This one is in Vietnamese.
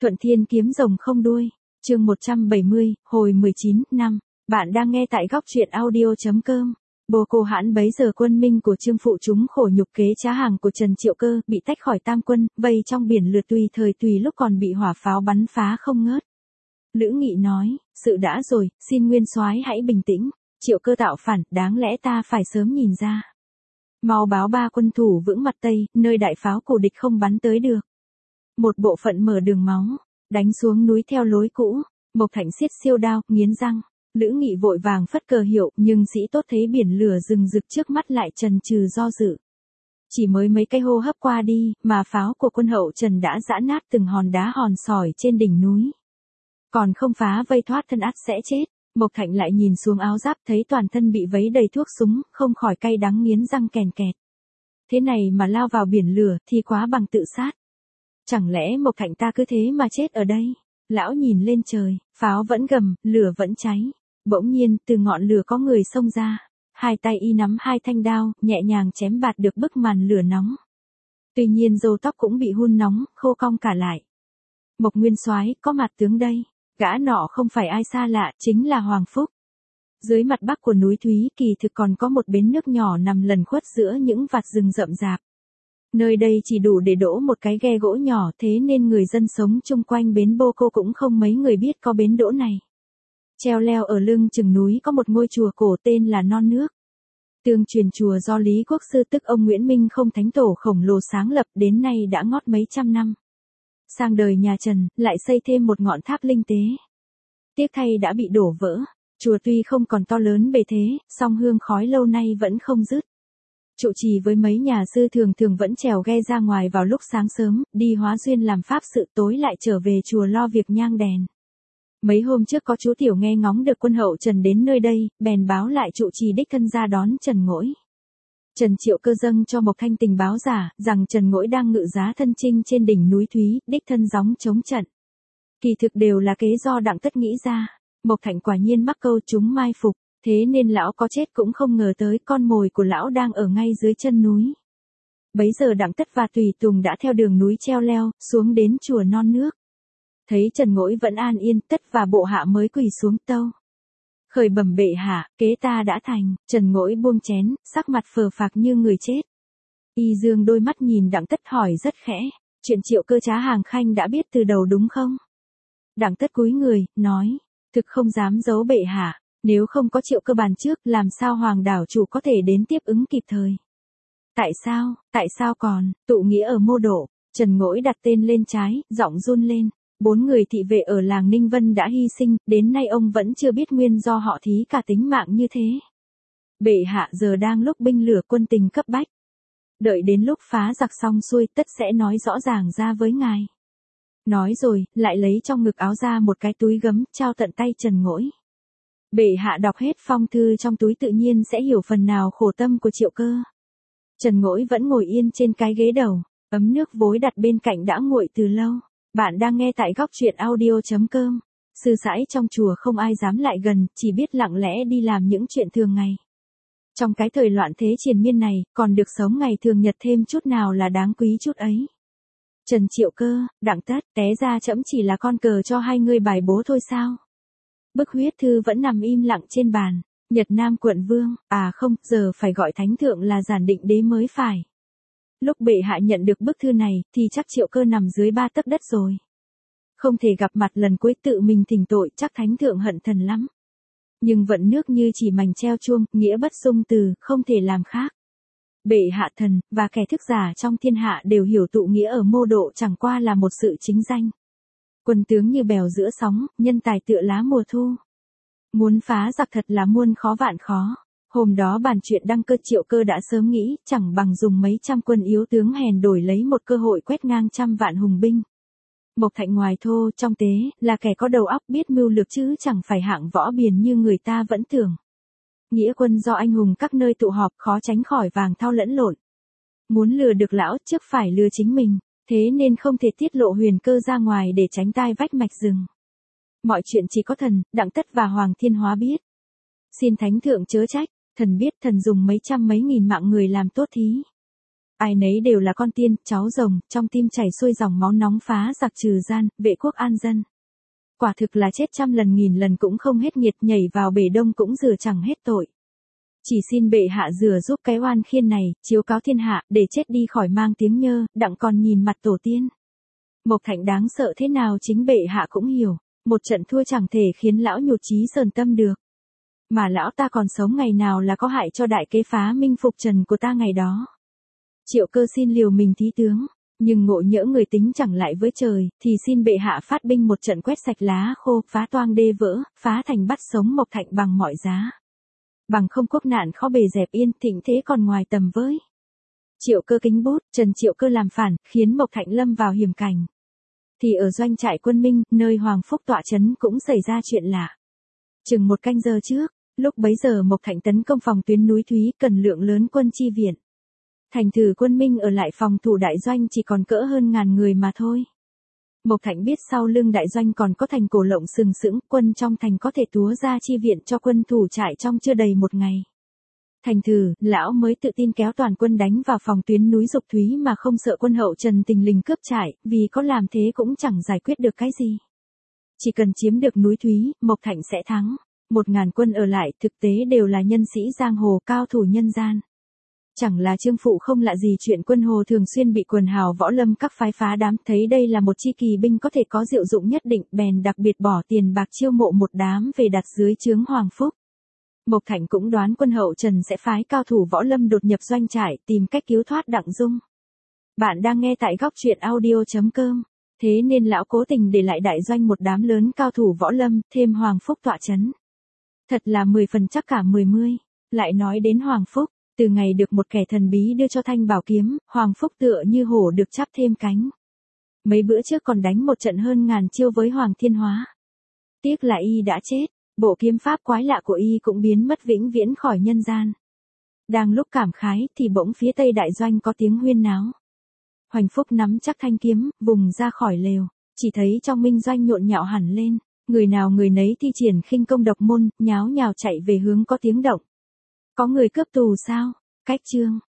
Thuận Thiên kiếm rồng không đuôi, chương 170, hồi 19, năm. Bạn đang nghe tại góc truyện audio.com. Bồ Cô Hãn bấy giờ quân minh của Trương Phụ chúng khổ nhục kế trá hàng của Trần Triệu Cơ bị tách khỏi tam quân, vây trong biển lửa tùy thời tùy lúc còn bị hỏa pháo bắn phá không ngớt. Lữ Nghị nói, sự đã rồi, xin Nguyên Soái hãy bình tĩnh, Triệu Cơ tạo phản, đáng lẽ ta phải sớm nhìn ra. Mau báo ba quân thủ vững mặt Tây, nơi đại pháo của địch không bắn tới được. Một bộ phận mở đường máu, đánh xuống núi theo lối cũ. Mộc Thạnh siết siêu đao, nghiến răng. Lữ Nghị vội vàng phất cờ hiệu, nhưng sĩ tốt thấy biển lửa rừng rực trước mắt lại chần chừ do dự. Chỉ mới mấy cái hô hấp qua đi, mà pháo của quân hậu Trần đã giã nát từng hòn đá hòn sỏi trên đỉnh núi. Còn không phá vây thoát thân ắt sẽ chết. Mộc Thạnh lại nhìn xuống áo giáp thấy toàn thân bị vấy đầy thuốc súng, không khỏi cay đắng nghiến răng kèn kẹt. Thế này mà lao vào biển lửa thì quá bằng tự sát. Chẳng lẽ Mộc Thạnh ta cứ thế mà chết ở đây? Lão nhìn lên trời, pháo vẫn gầm, lửa vẫn cháy. Bỗng nhiên, từ ngọn lửa có người xông ra. Hai tay y nắm hai thanh đao, nhẹ nhàng chém bạt được bức màn lửa nóng. Tuy nhiên râu tóc cũng bị hun nóng, khô cong cả lại. Mộc Nguyên Soái, có mặt tướng đây. Gã nọ không phải ai xa lạ, chính là Hoàng Phúc. Dưới mặt bắc của núi Thúy kỳ thực còn có một bến nước nhỏ nằm lẩn khuất giữa những vạt rừng rậm rạp. Nơi đây chỉ đủ để đỗ một cái ghe gỗ nhỏ, thế nên người dân sống chung quanh bến Bô Cô cũng không mấy người biết có bến đỗ này. Treo leo ở lưng chừng núi có một ngôi chùa cổ tên là Non Nước. Tương truyền chùa do Lý Quốc Sư tức ông Nguyễn Minh Không Thánh Tổ khổng lồ sáng lập đến nay đã ngót mấy trăm năm. Sang đời nhà Trần, lại xây thêm một ngọn tháp linh tế. Tiếc thay đã bị đổ vỡ. Chùa tuy không còn to lớn bề thế, song hương khói lâu nay vẫn không dứt. Trụ trì với mấy nhà sư thường vẫn trèo ghe ra ngoài vào lúc sáng sớm, đi hóa duyên làm pháp sự, tối lại trở về chùa lo việc nhang đèn. Mấy hôm trước có chú tiểu nghe ngóng được quân hậu Trần đến nơi đây, bèn báo lại trụ trì đích thân ra đón Trần Ngỗi. Trần Triệu Cơ dâng cho Mộc Thanh tình báo giả, rằng Trần Ngỗi đang ngự giá thân chinh trên đỉnh núi Thúy, đích thân gióng chống trận. Kỳ thực đều là kế do Đặng Tất nghĩ ra. Mộc Thạnh quả nhiên mắc câu chúng mai phục, thế nên lão có chết cũng không ngờ tới con mồi của lão đang ở ngay dưới chân núi. Bấy giờ Đặng Tất và tùy tùng đã theo đường núi treo leo, xuống đến chùa Non Nước. Thấy Trần Ngỗi vẫn an yên, Tất và bộ hạ mới quỳ xuống tâu. Khởi bẩm bệ hạ, kế ta đã thành. Trần Ngỗi buông chén, sắc mặt phờ phạc như người chết. Y dương đôi mắt nhìn Đặng Tất hỏi rất khẽ, chuyện Triệu Cơ trá hàng khanh đã biết từ đầu đúng không? Đặng Tất cúi người, nói, thực không dám giấu bệ hạ, nếu không có Triệu Cơ bàn trước, làm sao Hoàng đảo chủ có thể đến tiếp ứng kịp thời? Tại sao còn, tụ nghĩa ở Mô Độ? Trần Ngỗi đặt tên lên trái, giọng run lên. 4 người thị vệ ở làng Ninh Vân đã hy sinh, đến nay ông vẫn chưa biết nguyên do họ thí cả tính mạng như thế. Bệ hạ giờ đang lúc binh lửa quân tình cấp bách. Đợi đến lúc phá giặc xong xuôi, Tất sẽ nói rõ ràng ra với ngài. Nói rồi, lại lấy trong ngực áo ra một cái túi gấm, trao tận tay Trần Ngỗi. Bệ hạ đọc hết phong thư trong túi tự nhiên sẽ hiểu phần nào khổ tâm của Triệu Cơ. Trần Ngỗi vẫn ngồi yên trên cái ghế đầu, ấm nước vối đặt bên cạnh đã nguội từ lâu. Bạn đang nghe tại góc truyện audio.com. Sư sãi trong chùa không ai dám lại gần, chỉ biết lặng lẽ đi làm những chuyện thường ngày. Trong cái thời loạn thế triền miên này, còn được sống ngày thường nhật thêm chút nào là đáng quý chút ấy. Trần Triệu Cơ, Đặng Tất, té ra trẫm chỉ là con cờ cho hai ngươi bài bố thôi sao? Bức huyết thư vẫn nằm im lặng trên bàn. Nhật Nam quận vương, không, giờ phải gọi thánh thượng là Giản Định Đế mới phải. Lúc bệ hạ nhận được bức thư này, thì chắc Triệu Cơ nằm dưới 3 tấc đất rồi. Không thể gặp mặt lần cuối tự mình thỉnh tội, chắc thánh thượng hận thần lắm. Nhưng vận nước như chỉ mảnh treo chuông, nghĩa bất dung từ, không thể làm khác. Bệ hạ thần, và kẻ thức giả trong thiên hạ đều hiểu tụ nghĩa ở Mô Độ chẳng qua là một sự chính danh. Quân tướng như bèo giữa sóng, nhân tài tựa lá mùa thu. Muốn phá giặc thật là muôn khó vạn khó. Hôm đó bàn chuyện đăng cơ Triệu Cơ đã sớm nghĩ, chẳng bằng dùng mấy trăm quân yếu tướng hèn đổi lấy một cơ hội quét ngang trăm vạn hùng binh. Mộc Thạnh ngoài thô, trong tế, là kẻ có đầu óc biết mưu lược chứ chẳng phải hạng võ biền như người ta vẫn tưởng. Nghĩa quân do anh hùng các nơi tụ họp khó tránh khỏi vàng thao lẫn lộn. Muốn lừa được lão trước phải lừa chính mình, thế nên không thể tiết lộ huyền cơ ra ngoài để tránh tai vách mạch rừng. Mọi chuyện chỉ có thần, Đặng Tất và Hoàng Thiên Hóa biết. Xin thánh thượng chớ trách. Thần biết thần dùng mấy trăm mấy nghìn mạng người làm tốt thí. Ai nấy đều là con tiên, cháu rồng, trong tim chảy xuôi dòng máu nóng phá giặc trừ gian, vệ quốc an dân. Quả thực là chết trăm lần nghìn lần cũng không hết nghiệt, nhảy vào bể đông cũng rửa chẳng hết tội. Chỉ xin bệ hạ rửa giúp cái oan khiên này, chiếu cáo thiên hạ, để chết đi khỏi mang tiếng nhơ, đặng còn nhìn mặt tổ tiên. Mộc Thạnh đáng sợ thế nào chính bệ hạ cũng hiểu, một trận thua chẳng thể khiến lão nhụt chí sờn tâm được. Mà lão ta còn sống ngày nào là có hại cho đại kế phá minh phục trần của ta ngày đó. Triệu Cơ xin liều mình thí tướng, nhưng ngộ nhỡ người tính chẳng lại với trời, thì xin bệ hạ phát binh một trận quét sạch lá khô, phá toang đê vỡ, phá thành bắt sống Mộc Thạnh bằng mọi giá. Bằng không quốc nạn khó bề dẹp yên, thịnh thế còn ngoài tầm với. Triệu Cơ kính bút, Trần Triệu Cơ làm phản, khiến Mộc Thạnh lâm vào hiểm cảnh. Thì ở doanh trại quân Minh, nơi Hoàng Phúc tọa trấn cũng xảy ra chuyện lạ. Chừng một canh giờ trước, lúc bấy giờ Mộc Thạnh tấn công phòng tuyến núi Thúy, cần lượng lớn quân chi viện. Thành thử quân Minh ở lại phòng thủ đại doanh chỉ còn cỡ hơn 1000 người mà thôi. Mộc Thạnh biết sau lưng đại doanh còn có thành Cổ Lộng sừng sững, quân trong thành có thể túa ra chi viện cho quân thủ trại trong chưa đầy một ngày. Thành thử, lão mới tự tin kéo toàn quân đánh vào phòng tuyến núi Dục Thúy mà không sợ quân hậu Trần Tình Lình cướp trại, vì có làm thế cũng chẳng giải quyết được cái gì. Chỉ cần chiếm được núi Thúy, Mộc Thạnh sẽ thắng. 1000 quân ở lại thực tế đều là nhân sĩ giang hồ, cao thủ nhân gian. Chẳng là Trương Phụ không lạ gì chuyện quân hồ thường xuyên bị quần hào võ lâm các phái phá đám, thấy đây là một chi kỳ binh có thể có diệu dụng nhất định, bèn đặc biệt bỏ tiền bạc chiêu mộ một đám về đặt dưới trướng Hoàng Phúc. Mộc Thạnh cũng đoán quân hậu Trần sẽ phái cao thủ võ lâm đột nhập doanh trại, tìm cách cứu thoát Đặng Dung. Bạn đang nghe tại góc truyện audio.com. Thế nên lão cố tình để lại đại doanh một đám lớn cao thủ võ lâm, thêm Hoàng Phúc tọa trấn. Thật là 10 phần chắc cả 10. Lại nói đến Hoàng Phúc, từ ngày được một kẻ thần bí đưa cho thanh bảo kiếm, Hoàng Phúc tựa như hổ được chắp thêm cánh. Mấy bữa trước còn đánh một trận hơn 1000 chiêu với Hoàng Thiên Hóa. Tiếc là y đã chết, bộ kiếm pháp quái lạ của y cũng biến mất vĩnh viễn khỏi nhân gian. Đang lúc cảm khái thì bỗng phía tây đại doanh có tiếng huyên náo. Hoành Phúc nắm chắc thanh kiếm, vùng ra khỏi lều, chỉ thấy trong minh doanh nhộn nhạo hẳn lên, người nào người nấy thi triển khinh công độc môn, nháo nhào chạy về hướng có tiếng động. Có người cướp tù sao? Cách chương.